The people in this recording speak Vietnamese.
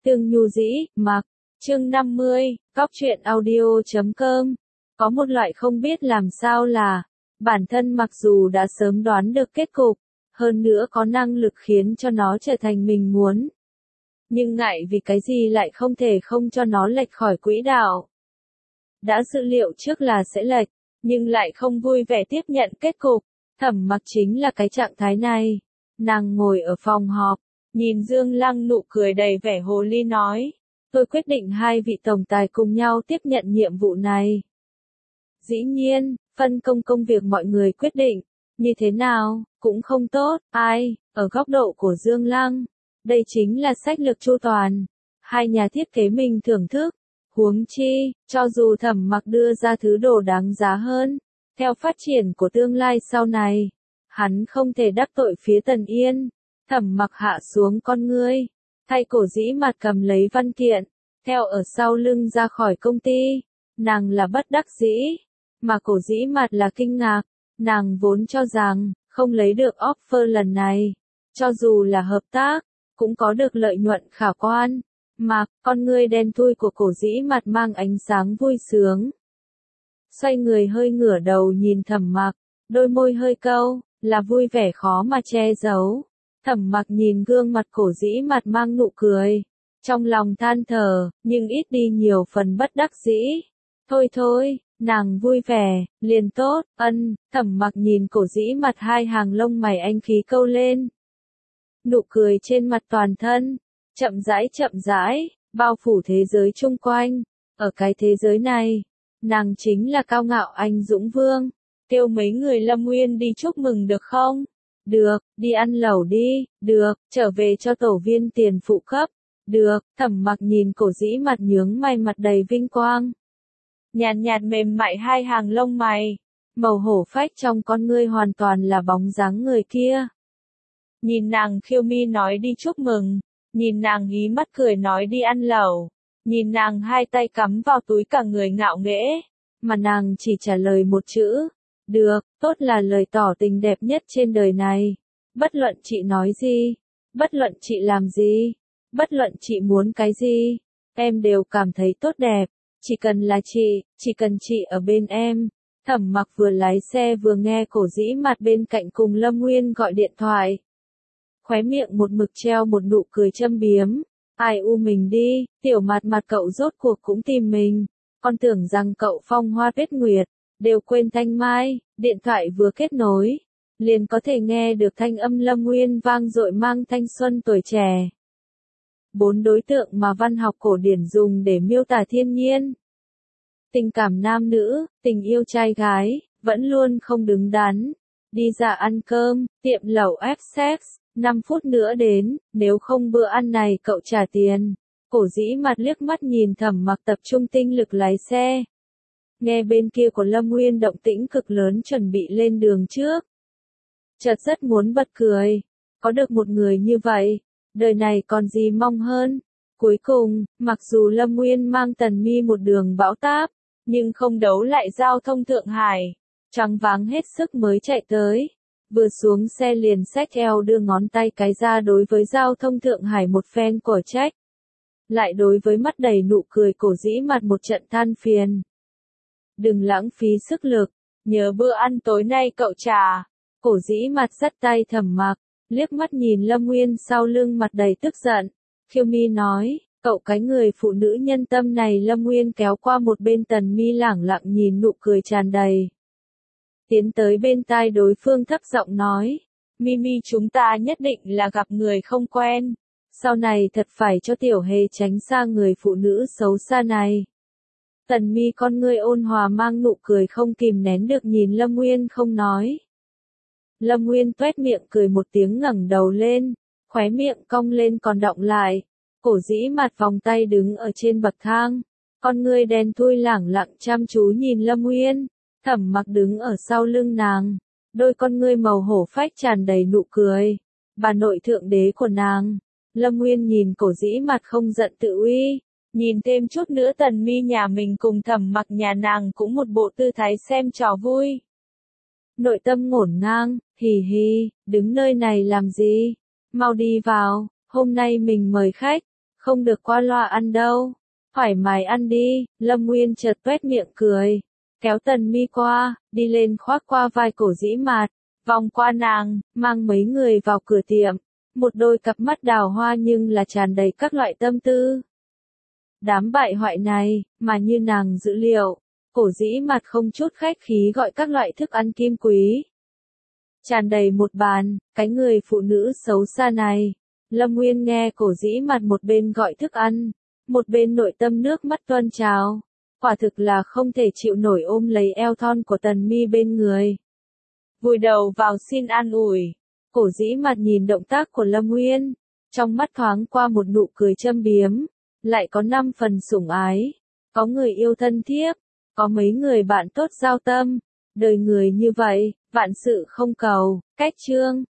Tương Nhu Dĩ, Mặc, chương 50, Cóc truyện audio.com. Có một loại không biết làm sao là, bản thân mặc dù đã sớm đoán được kết cục, hơn nữa có năng lực khiến cho nó trở thành mình muốn. Nhưng ngại vì cái gì lại không thể không cho nó lệch khỏi quỹ đạo. Đã dự liệu trước là sẽ lệch, nhưng lại không vui vẻ tiếp nhận kết cục. Thẩm Mặc chính là cái trạng thái này. Nàng ngồi ở phòng họp, nhìn Dương Lăng nụ cười đầy vẻ hồ ly nói. Tôi quyết định hai vị tổng tài cùng nhau tiếp nhận nhiệm vụ này. Dĩ nhiên, phân công công việc mọi người quyết định. Như thế nào, cũng không tốt, ai, ở góc độ của Dương Lăng. Đây chính là sách lược chu toàn. Hai nhà thiết kế mình thưởng thức. Huống chi, cho dù Thẩm Mặc đưa ra thứ đồ đáng giá hơn, theo phát triển của tương lai sau này, hắn không thể đắc tội phía Tần Yên. Thẩm Mặc hạ xuống con ngươi, thay Cổ Dĩ Mạt cầm lấy văn kiện, theo ở sau lưng ra khỏi công ty. Nàng là bất đắc dĩ, mà Cổ Dĩ Mạt là kinh ngạc. Nàng vốn cho rằng, không lấy được offer lần này, cho dù là hợp tác, cũng có được lợi nhuận khả quan. Mà, con ngươi đen thui của Cổ Dĩ Mạt mang ánh sáng vui sướng. Xoay người hơi ngửa đầu nhìn Thẩm Mặc, đôi môi hơi cau, là vui vẻ khó mà che giấu. Thẩm Mặc nhìn gương mặt Cổ Dĩ Mạt mang nụ cười, trong lòng than thở, nhưng ít đi nhiều phần bất đắc dĩ. Thôi thôi, nàng vui vẻ, liền tốt, Thẩm Mặc nhìn Cổ Dĩ Mạt hai hàng lông mày anh khí câu lên. Nụ cười trên mặt toàn thân, chậm rãi, bao phủ thế giới chung quanh. Ở cái thế giới này, nàng chính là cao ngạo anh dũng vương. Kêu mấy người Lâm Nguyên đi chúc mừng được không? Được, đi ăn lẩu đi, được, trở về cho tổ viên tiền phụ cấp. Được, Thẩm Mặc nhìn Cổ Dĩ Mạt nhướng mày mặt đầy vinh quang. Nhàn nhạt mềm mại hai hàng lông mày, màu hổ phách trong con ngươi hoàn toàn là bóng dáng người kia. Nhìn nàng khiêu mi nói đi chúc mừng, nhìn nàng hí mắt cười nói đi ăn lẩu, nhìn nàng hai tay cắm vào túi cả người ngạo nghễ, mà nàng chỉ trả lời một chữ. Được, tốt là lời tỏ tình đẹp nhất trên đời này. Bất luận chị nói gì, bất luận chị làm gì, bất luận chị muốn cái gì, em đều cảm thấy tốt đẹp. Chỉ cần là chị, chỉ cần chị ở bên em. Thẩm Mặc vừa lái xe vừa nghe Cổ Dĩ Mạt bên cạnh cùng Lâm Nguyên gọi điện thoại. Khóe miệng một mực treo một nụ cười châm biếm. Ai u mình đi, tiểu Mạt Mạt cậu rốt cuộc cũng tìm mình. Con tưởng rằng cậu phong hoa tuyết nguyệt, đều quên thanh mai. Điện thoại vừa kết nối, liền có thể nghe được thanh âm Lâm Nguyên vang dội mang thanh xuân tuổi trẻ. 4 đối tượng mà văn học cổ điển dùng để miêu tả thiên nhiên. Tình cảm nam nữ, tình yêu trai gái, vẫn luôn không đứng đắn. Đi ra ăn cơm, tiệm lẩu F-Sex, 5 phút nữa đến, nếu không bữa ăn này cậu trả tiền. Cổ Dĩ Mạt liếc mắt nhìn Thẩm Mặc tập trung tinh lực lái xe. Nghe bên kia của Lâm Nguyên động tĩnh cực lớn chuẩn bị lên đường trước. Chợt rất muốn bật cười. Có được một người như vậy, đời này còn gì mong hơn. Cuối cùng, mặc dù Lâm Nguyên mang Tần Mi một đường bão táp, nhưng không đấu lại giao thông Thượng Hải. Choáng váng hết sức mới chạy tới. Vừa xuống xe liền xách eo đưa ngón tay cái ra đối với giao thông Thượng Hải một phen cổ trách. Lại đối với mắt đầy nụ cười Cổ Dĩ Mạt một trận than phiền. Đừng lãng phí sức lực, nhớ bữa ăn tối nay cậu trả. Cổ Dĩ Mạt dắt tay Thẩm Mặc, liếc mắt nhìn Lâm Nguyên sau lưng mặt đầy tức giận. Khiêu mi nói, cậu cái người phụ nữ nhân tâm này. Lâm Nguyên kéo qua một bên Tần Mi lẳng lặng nhìn nụ cười tràn đầy. Tiến tới bên tai đối phương thấp giọng nói, Mimi chúng ta nhất định là gặp người không quen. Sau này thật phải cho tiểu hề tránh xa người phụ nữ xấu xa này. Tần Mi con ngươi ôn hòa mang nụ cười không kìm nén được nhìn Lâm Nguyên không nói. Lâm Nguyên tuét miệng cười một tiếng ngẩng đầu lên, khóe miệng cong lên còn đọng lại. Cổ Dĩ Mạt vòng tay đứng ở trên bậc thang, con ngươi đen thui lẳng lặng chăm chú nhìn Lâm Nguyên. Thẩm Mặc đứng ở sau lưng nàng, đôi con ngươi màu hổ phách tràn đầy nụ cười. Bà nội thượng đế của nàng. Lâm Nguyên nhìn Cổ Dĩ Mạt không giận tự uy. Nhìn thêm chút nữa Tần Mi nhà mình cùng Thẩm Mặc nhà nàng cũng một bộ tư thái xem trò vui. Nội tâm ngổn ngang, hì hì, đứng nơi này làm gì? Mau đi vào, hôm nay mình mời khách. không được qua loa ăn đâu. Thoải mái ăn đi, Lâm Nguyên chợt tuét miệng cười, kéo Tần Mi qua, đi lên khoác qua vai Cổ Dĩ Mạt, vòng qua nàng, mang mấy người vào cửa tiệm. Một đôi cặp mắt đào hoa nhưng là tràn đầy các loại tâm tư. Đám bại hoại này, mà như nàng dự liệu, Cổ Dĩ Mạt không chút khách khí gọi các loại thức ăn kim quý. Tràn đầy một bàn, cái người phụ nữ xấu xa này. Lâm Nguyên nghe Cổ Dĩ Mạt một bên gọi thức ăn, một bên nội tâm nước mắt tuôn trào. Quả thực là không thể chịu nổi ôm lấy eo thon của Tần Mi bên người. Vùi đầu vào xin an ủi. Cổ Dĩ Mạt nhìn động tác của Lâm Nguyên, trong mắt thoáng qua một nụ cười châm biếm, lại có 5 phần sủng ái. Có người yêu thân thiếp, có mấy người bạn tốt giao tâm, đời người như vậy, vạn sự không cầu. Cách chương